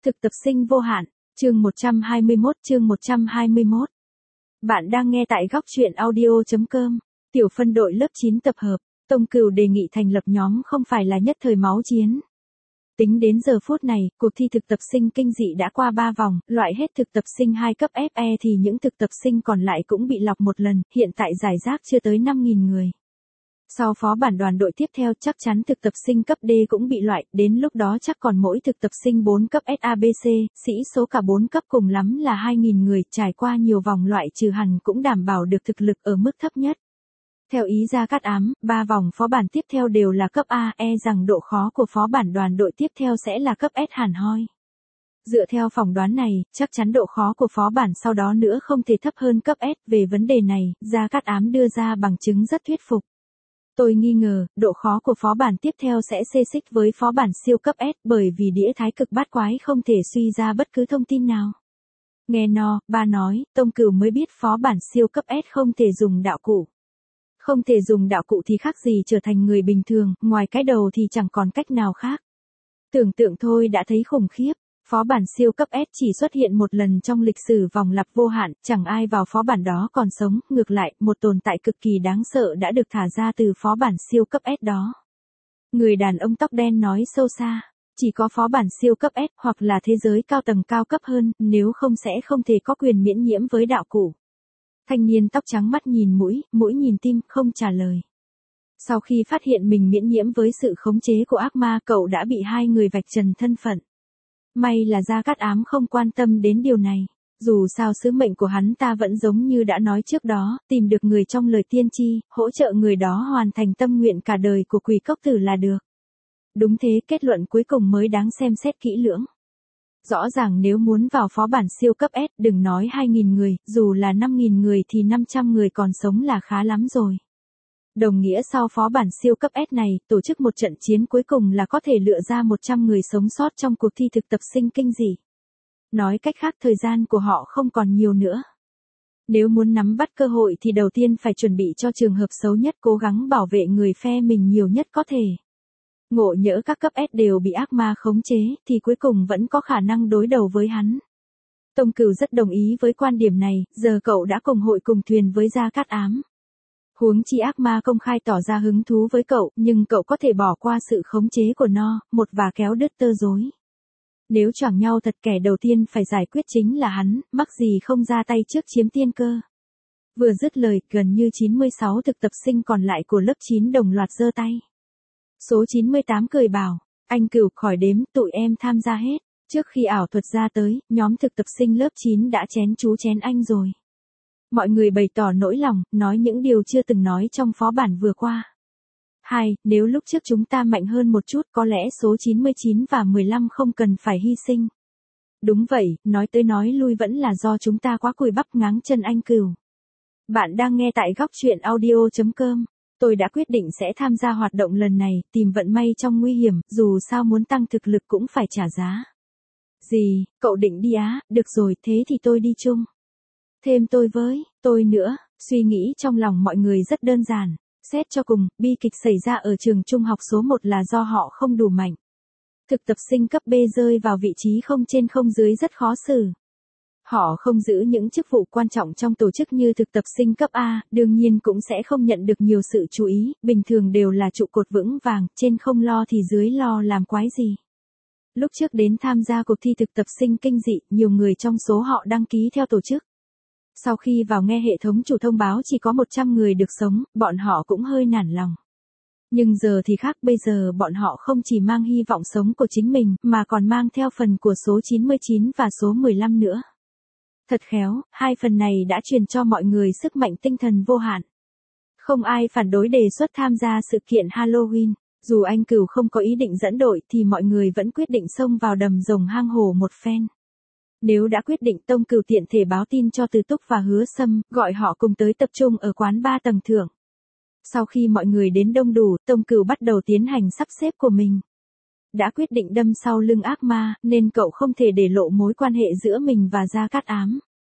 Thực tập sinh vô hạn, chương 121. Bạn đang nghe tại góc truyện audio.com. Tiểu phân đội lớp 9 tập hợp, Tông Cửu đề nghị thành lập nhóm không phải là nhất thời máu chiến. Tính đến giờ phút này, cuộc thi thực tập sinh kinh dị đã qua 3 vòng, loại hết thực tập sinh 2 cấp FE thì những thực tập sinh còn lại cũng bị lọc một lần, hiện tại giải rác chưa tới 5.000 người. Sau phó bản đoàn đội tiếp theo chắc chắn thực tập sinh cấp D cũng bị loại, đến lúc đó chắc còn mỗi thực tập sinh 4 cấp SABC, sĩ số cả 4 cấp cùng lắm là 2.000 người, trải qua nhiều vòng loại trừ hẳn cũng đảm bảo được thực lực ở mức thấp nhất. Theo ý Gia Cát Ám, 3 vòng phó bản tiếp theo đều là cấp A, rằng độ khó của phó bản đoàn đội tiếp theo sẽ là cấp S hẳn hoi. Dựa theo phỏng đoán này, chắc chắn độ khó của phó bản sau đó nữa không thể thấp hơn cấp S, về vấn đề này, Gia Cát Ám đưa ra bằng chứng rất thuyết phục. Tôi nghi ngờ, độ khó của phó bản tiếp theo sẽ xê xích với phó bản siêu cấp S bởi vì đĩa thái cực bát quái không thể suy ra bất cứ thông tin nào. Nghe ba nói, Tông Cửu mới biết phó bản siêu cấp S không thể dùng đạo cụ. Không thể dùng đạo cụ thì khác gì trở thành người bình thường, ngoài cái đầu thì chẳng còn cách nào khác. Tưởng tượng thôi đã thấy khủng khiếp. Phó bản siêu cấp S chỉ xuất hiện một lần trong lịch sử vòng lặp vô hạn, chẳng ai vào phó bản đó còn sống, ngược lại, một tồn tại cực kỳ đáng sợ đã được thả ra từ phó bản siêu cấp S đó. Người đàn ông tóc đen nói sâu xa, chỉ có phó bản siêu cấp S hoặc là thế giới cao tầng cao cấp hơn, nếu không sẽ không thể có quyền miễn nhiễm với đạo cụ. Thanh niên tóc trắng mắt nhìn mũi nhìn tim, không trả lời. Sau khi phát hiện mình miễn nhiễm với sự khống chế của ác ma, cậu đã bị 2 người vạch trần thân phận. May là Gia Cát Ám không quan tâm đến điều này. Dù sao sứ mệnh của hắn ta vẫn giống như đã nói trước đó, tìm được người trong lời tiên tri, hỗ trợ người đó hoàn thành tâm nguyện cả đời của Quỷ Cốc Tử là được. Đúng thế, kết luận cuối cùng mới đáng xem xét kỹ lưỡng. Rõ ràng nếu muốn vào phó bản siêu cấp S, đừng nói 2.000 người, dù là 5.000 người thì 500 người còn sống là khá lắm rồi. Đồng nghĩa sau phó bản siêu cấp S này, tổ chức một trận chiến cuối cùng là có thể lựa ra 100 người sống sót trong cuộc thi thực tập sinh kinh dị. Nói cách khác thời gian của họ không còn nhiều nữa. Nếu muốn nắm bắt cơ hội thì đầu tiên phải chuẩn bị cho trường hợp xấu nhất, cố gắng bảo vệ người phe mình nhiều nhất có thể. Ngộ nhỡ các cấp S đều bị ác ma khống chế, thì cuối cùng vẫn có khả năng đối đầu với hắn. Tông Cửu rất đồng ý với quan điểm này, giờ cậu đã cùng hội cùng thuyền với Gia Cát Ám. Huống chi ác ma công khai tỏ ra hứng thú với cậu, nhưng cậu có thể bỏ qua sự khống chế của nó, một và kéo đứt tơ rối. Nếu choảng nhau thật, kẻ đầu tiên phải giải quyết chính là hắn, mắc gì không ra tay trước chiếm tiên cơ. Vừa dứt lời, gần như 96 thực tập sinh còn lại của lớp 9 đồng loạt giơ tay. Số 98 cười bảo, anh Cửu khỏi đếm, tụi em tham gia hết. Trước khi ảo thuật ra tới, nhóm thực tập sinh lớp 9 đã chén chú chén anh rồi. Mọi người bày tỏ nỗi lòng, nói những điều chưa từng nói trong phó bản vừa qua. Nếu lúc trước chúng ta mạnh hơn một chút có lẽ số 99 và 15 không cần phải hy sinh. Đúng vậy, nói tới nói lui vẫn là do chúng ta quá cùi bắp ngáng chân anh Cửu. Bạn đang nghe tại góc truyện audio.com. Tôi đã quyết định sẽ tham gia hoạt động lần này, tìm vận may trong nguy hiểm, dù sao muốn tăng thực lực cũng phải trả giá. Gì, cậu định đi á, được rồi, thế thì tôi đi chung. Thêm tôi với, tôi nữa, suy nghĩ trong lòng mọi người rất đơn giản. Xét cho cùng, bi kịch xảy ra ở trường trung học số 1 là do họ không đủ mạnh. Thực tập sinh cấp B rơi vào vị trí không trên không dưới rất khó xử. Họ không giữ những chức vụ quan trọng trong tổ chức như thực tập sinh cấp A, đương nhiên cũng sẽ không nhận được nhiều sự chú ý, bình thường đều là trụ cột vững vàng, trên không lo thì dưới lo làm quái gì. Lúc trước đến tham gia cuộc thi thực tập sinh kinh dị, nhiều người trong số họ đăng ký theo tổ chức. Sau khi vào nghe hệ thống chủ thông báo chỉ có 100 người được sống, bọn họ cũng hơi nản lòng. Nhưng giờ thì khác, bây giờ bọn họ không chỉ mang hy vọng sống của chính mình, mà còn mang theo phần của số 99 và số 15 nữa. Thật khéo, 2 phần này đã truyền cho mọi người sức mạnh tinh thần vô hạn. Không ai phản đối đề xuất tham gia sự kiện Halloween. Dù anh Cửu không có ý định dẫn đội thì mọi người vẫn quyết định xông vào đầm rồng hang hổ một phen. Nếu đã quyết định, Tông Cửu tiện thể báo tin cho Từ Túc và Hứa Sâm, gọi họ cùng tới tập trung ở quán 3 tầng thượng. Sau khi mọi người đến đông đủ, Tông Cửu bắt đầu tiến hành sắp xếp của mình. Đã quyết định đâm sau lưng ác ma, nên cậu không thể để lộ mối quan hệ giữa mình và Gia Cát Ám.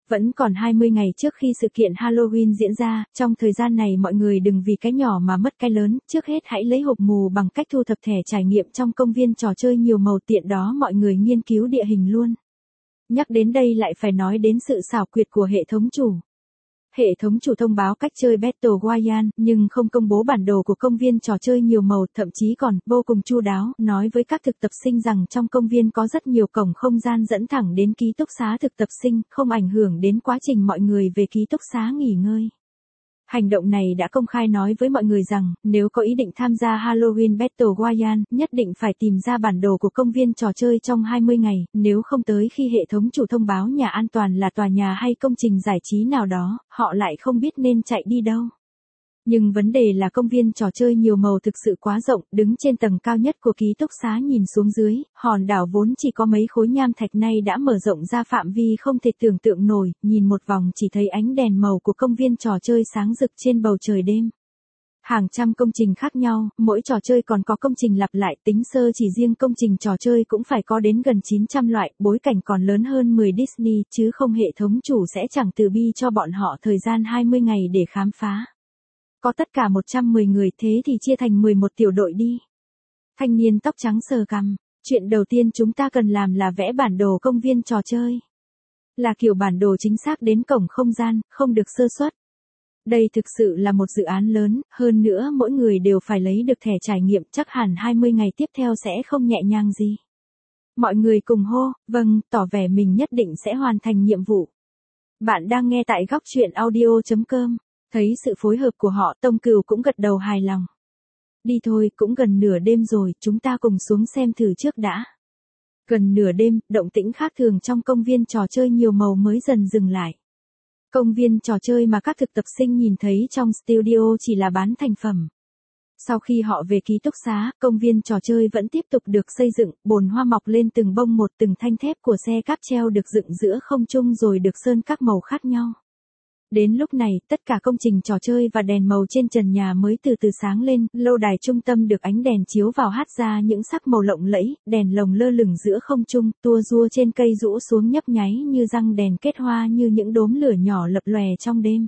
Vẫn còn 20 ngày trước khi sự kiện Halloween diễn ra, trong thời gian này mọi người đừng vì cái nhỏ mà mất cái lớn, trước hết hãy lấy hộp mù bằng cách thu thập thẻ trải nghiệm trong công viên trò chơi nhiều màu, tiện đó mọi người nghiên cứu địa hình luôn. Nhắc đến đây lại phải nói đến sự xảo quyệt của hệ thống chủ. Hệ thống chủ thông báo cách chơi Battle Royale, nhưng không công bố bản đồ của công viên trò chơi nhiều màu, thậm chí còn vô cùng chu đáo, nói với các thực tập sinh rằng trong công viên có rất nhiều cổng không gian dẫn thẳng đến ký túc xá thực tập sinh, không ảnh hưởng đến quá trình mọi người về ký túc xá nghỉ ngơi. Hành động này đã công khai nói với mọi người rằng, nếu có ý định tham gia Halloween Battle Royale, nhất định phải tìm ra bản đồ của công viên trò chơi trong 20 ngày, nếu không tới khi hệ thống chủ thông báo nhà an toàn là tòa nhà hay công trình giải trí nào đó, họ lại không biết nên chạy đi đâu. Nhưng vấn đề là công viên trò chơi nhiều màu thực sự quá rộng, đứng trên tầng cao nhất của ký túc xá nhìn xuống dưới, hòn đảo vốn chỉ có mấy khối nham thạch nay đã mở rộng ra phạm vi không thể tưởng tượng nổi, nhìn một vòng chỉ thấy ánh đèn màu của công viên trò chơi sáng rực trên bầu trời đêm. Hàng trăm công trình khác nhau, mỗi trò chơi còn có công trình lặp lại, tính sơ chỉ riêng công trình trò chơi cũng phải có đến gần 900 loại, bối cảnh còn lớn hơn 10 Disney, chứ không hệ thống chủ sẽ chẳng từ bi cho bọn họ thời gian 20 ngày để khám phá. Có tất cả 110 người, thế thì chia thành 11 tiểu đội đi. Thanh niên tóc trắng sờ cằm, chuyện đầu tiên chúng ta cần làm là vẽ bản đồ công viên trò chơi. Là kiểu bản đồ chính xác đến cổng không gian, không được sơ suất. Đây thực sự là một dự án lớn, hơn nữa mỗi người đều phải lấy được thẻ trải nghiệm, chắc hẳn 20 ngày tiếp theo sẽ không nhẹ nhàng gì. Mọi người cùng hô, vâng, tỏ vẻ mình nhất định sẽ hoàn thành nhiệm vụ. Bạn đang nghe tại góc truyện audio.com. Thấy sự phối hợp của họ, Tông Cừu cũng gật đầu hài lòng. Đi thôi, cũng gần nửa đêm rồi, chúng ta cùng xuống xem thử trước đã. Gần nửa đêm, động tĩnh khác thường trong công viên trò chơi nhiều màu mới dần dừng lại. Công viên trò chơi mà các thực tập sinh nhìn thấy trong studio chỉ là bán thành phẩm. Sau khi họ về ký túc xá, công viên trò chơi vẫn tiếp tục được xây dựng, bồn hoa mọc lên từng bông một, từng thanh thép của xe cáp treo được dựng giữa không trung rồi được sơn các màu khác nhau. Đến lúc này, tất cả công trình trò chơi và đèn màu trên trần nhà mới từ từ sáng lên, lâu đài trung tâm được ánh đèn chiếu vào hát ra những sắc màu lộng lẫy, đèn lồng lơ lửng giữa không trung, tua rua trên cây rũ xuống nhấp nháy như răng đèn kết hoa như những đốm lửa nhỏ lập lòe trong đêm.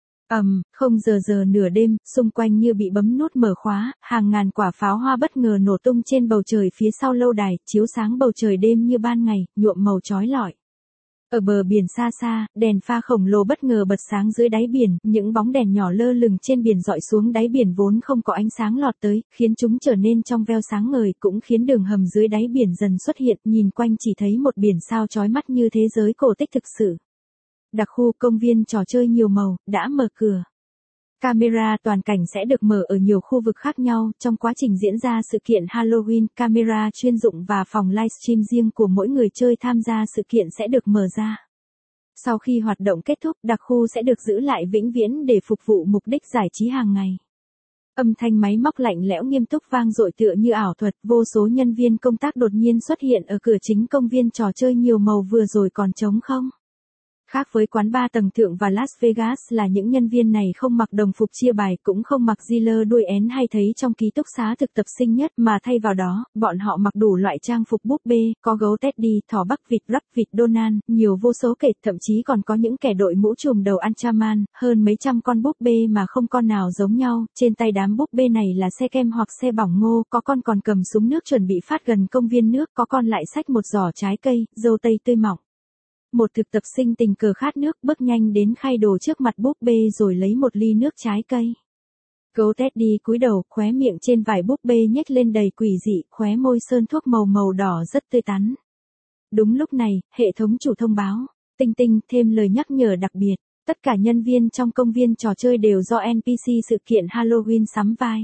Không giờ nửa đêm, xung quanh như bị bấm nút mở khóa, hàng ngàn quả pháo hoa bất ngờ nổ tung trên bầu trời phía sau lâu đài, chiếu sáng bầu trời đêm như ban ngày, nhuộm màu chói lọi. Ở bờ biển xa xa, đèn pha khổng lồ bất ngờ bật sáng dưới đáy biển, những bóng đèn nhỏ lơ lửng trên biển dọi xuống đáy biển vốn không có ánh sáng lọt tới, khiến chúng trở nên trong veo sáng ngời, cũng khiến đường hầm dưới đáy biển dần xuất hiện, nhìn quanh chỉ thấy một biển sao chói mắt như thế giới cổ tích thực sự. Đặc khu công viên trò chơi nhiều màu, đã mở cửa. Camera toàn cảnh sẽ được mở ở nhiều khu vực khác nhau, trong quá trình diễn ra sự kiện Halloween, camera chuyên dụng và phòng livestream riêng của mỗi người chơi tham gia sự kiện sẽ được mở ra. Sau khi hoạt động kết thúc, đặc khu sẽ được giữ lại vĩnh viễn để phục vụ mục đích giải trí hàng ngày. Âm thanh máy móc lạnh lẽo nghiêm túc vang dội tựa như ảo thuật, vô số nhân viên công tác đột nhiên xuất hiện ở cửa chính công viên trò chơi nhiều màu vừa rồi còn trống không. Khác với quán bar tầng thượng và Las Vegas là những nhân viên này không mặc đồng phục chia bài, cũng không mặc dealer đuôi én hay thấy trong ký túc xá thực tập sinh nhất, mà thay vào đó, bọn họ mặc đủ loại trang phục búp bê, có gấu Teddy, thỏ Bắc vịt Rắc vịt Donald, nhiều vô số kể, thậm chí còn có những kẻ đội mũ trùm đầu Anchaman, hơn mấy trăm con búp bê mà không con nào giống nhau, trên tay đám búp bê này là xe kem hoặc xe bỏng ngô, có con còn cầm súng nước chuẩn bị phát gần công viên nước, có con lại xách một giỏ trái cây, dâu tây tươi mọng. Một thực tập sinh tình cờ khát nước bước nhanh đến khay đồ trước mặt búp bê rồi lấy một ly nước trái cây. Gấu Teddy cúi đầu, khóe miệng trên vải búp bê nhếch lên đầy quỷ dị, khóe môi sơn thuốc màu đỏ rất tươi tắn. Đúng lúc này, hệ thống chủ thông báo, tinh tinh thêm lời nhắc nhở đặc biệt, tất cả nhân viên trong công viên trò chơi đều do NPC sự kiện Halloween sắm vai.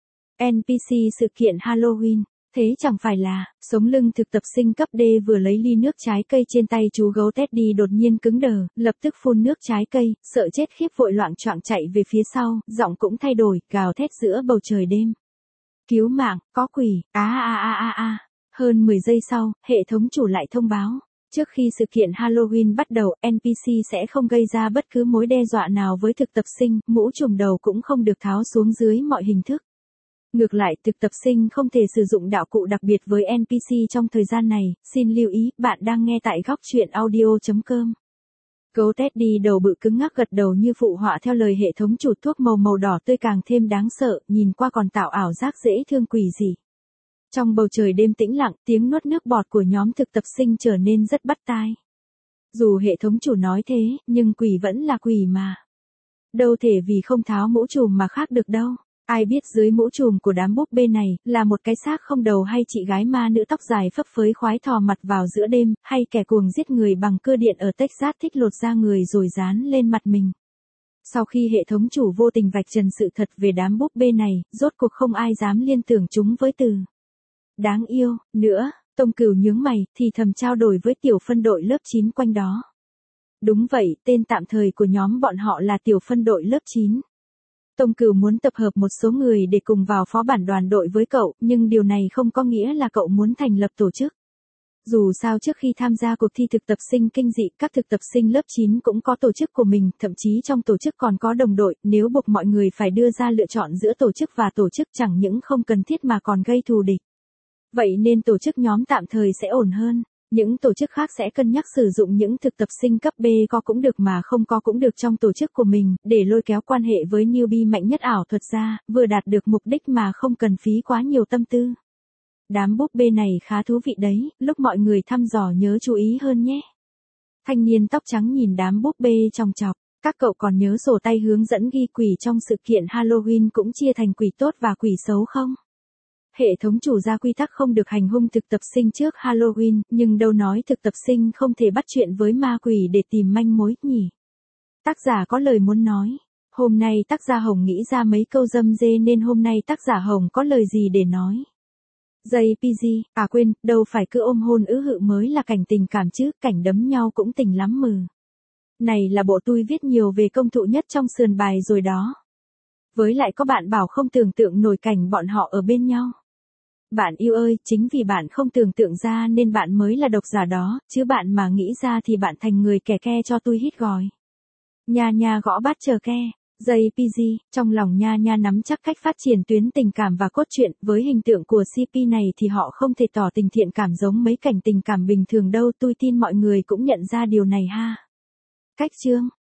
NPC sự kiện Halloween. Thế chẳng phải là, sống lưng thực tập sinh cấp D vừa lấy ly nước trái cây trên tay chú gấu Teddy đột nhiên cứng đờ, lập tức phun nước trái cây, sợ chết khiếp vội loạng choạng chạy về phía sau, giọng cũng thay đổi, gào thét giữa bầu trời đêm. Cứu mạng, có quỷ, Hơn 10 giây sau, hệ thống chủ lại thông báo. Trước khi sự kiện Halloween bắt đầu, NPC sẽ không gây ra bất cứ mối đe dọa nào với thực tập sinh, mũ trùm đầu cũng không được tháo xuống dưới mọi hình thức. Ngược lại, thực tập sinh không thể sử dụng đạo cụ đặc biệt với NPC trong thời gian này, xin lưu ý, bạn đang nghe tại góc truyện audio.com. Gấu Teddy đầu bự cứng ngắc gật đầu như phụ họa theo lời hệ thống chủ thuốc màu đỏ tươi càng thêm đáng sợ, nhìn qua còn tạo ảo giác dễ thương quỷ dị. Trong bầu trời đêm tĩnh lặng, tiếng nuốt nước bọt của nhóm thực tập sinh trở nên rất bắt tai. Dù hệ thống chủ nói thế, nhưng quỷ vẫn là quỷ mà. Đâu thể vì không tháo mũ trùm mà khác được đâu. Ai biết dưới mũ trùm của đám búp bê này, là một cái xác không đầu hay chị gái ma nữ tóc dài phấp phới khoái thò mặt vào giữa đêm, hay kẻ cuồng giết người bằng cưa điện ở Texas thích lột da người rồi dán lên mặt mình. Sau khi hệ thống chủ vô tình vạch trần sự thật về đám búp bê này, rốt cuộc không ai dám liên tưởng chúng với từ đáng yêu nữa. Tông Cửu nhướng mày, thì thầm trao đổi với tiểu phân đội lớp 9 quanh đó. Đúng vậy, tên tạm thời của nhóm bọn họ là tiểu phân đội lớp 9. Tông Cửu muốn tập hợp một số người để cùng vào phó bản đoàn đội với cậu, nhưng điều này không có nghĩa là cậu muốn thành lập tổ chức. Dù sao trước khi tham gia cuộc thi thực tập sinh kinh dị, các thực tập sinh lớp 9 cũng có tổ chức của mình, thậm chí trong tổ chức còn có đồng đội, nếu buộc mọi người phải đưa ra lựa chọn giữa tổ chức và tổ chức chẳng những không cần thiết mà còn gây thù địch. Vậy nên tổ chức nhóm tạm thời sẽ ổn hơn. Những tổ chức khác sẽ cân nhắc sử dụng những thực tập sinh cấp B có cũng được mà không có cũng được trong tổ chức của mình, để lôi kéo quan hệ với newbie mạnh nhất ảo thuật ra, vừa đạt được mục đích mà không cần phí quá nhiều tâm tư. Đám búp bê này khá thú vị đấy, lúc mọi người thăm dò nhớ chú ý hơn nhé. Thanh niên tóc trắng nhìn đám búp bê chòng chọc, các cậu còn nhớ sổ tay hướng dẫn ghi quỷ trong sự kiện Halloween cũng chia thành quỷ tốt và quỷ xấu không? Hệ thống chủ ra quy tắc không được hành hung thực tập sinh trước Halloween, nhưng đâu nói thực tập sinh không thể bắt chuyện với ma quỷ để tìm manh mối nhỉ. Tác giả có lời muốn nói. Hôm nay tác giả Hồng nghĩ ra mấy câu dâm dê nên hôm nay tác giả Hồng có lời gì để nói. JPG, à quên, đâu phải cứ ôm hôn hự mới là cảnh tình cảm chứ, cảnh đấm nhau cũng tình lắm mừ. Này là bộ tôi viết nhiều về công thụ nhất trong sườn bài rồi đó. Với lại có bạn bảo không tưởng tượng nổi cảnh bọn họ ở bên nhau. Bạn yêu ơi, chính vì bạn không tưởng tượng ra nên bạn mới là độc giả đó, chứ bạn mà nghĩ ra thì bạn thành người kẻ ke cho tôi hít gòi. Nha nha gõ bát chờ ke. JPG, trong lòng nha nha nắm chắc cách phát triển tuyến tình cảm và cốt truyện, với hình tượng của CP này thì họ không thể tỏ tình thiện cảm giống mấy cảnh tình cảm bình thường đâu, tôi tin mọi người cũng nhận ra điều này ha. Cách chương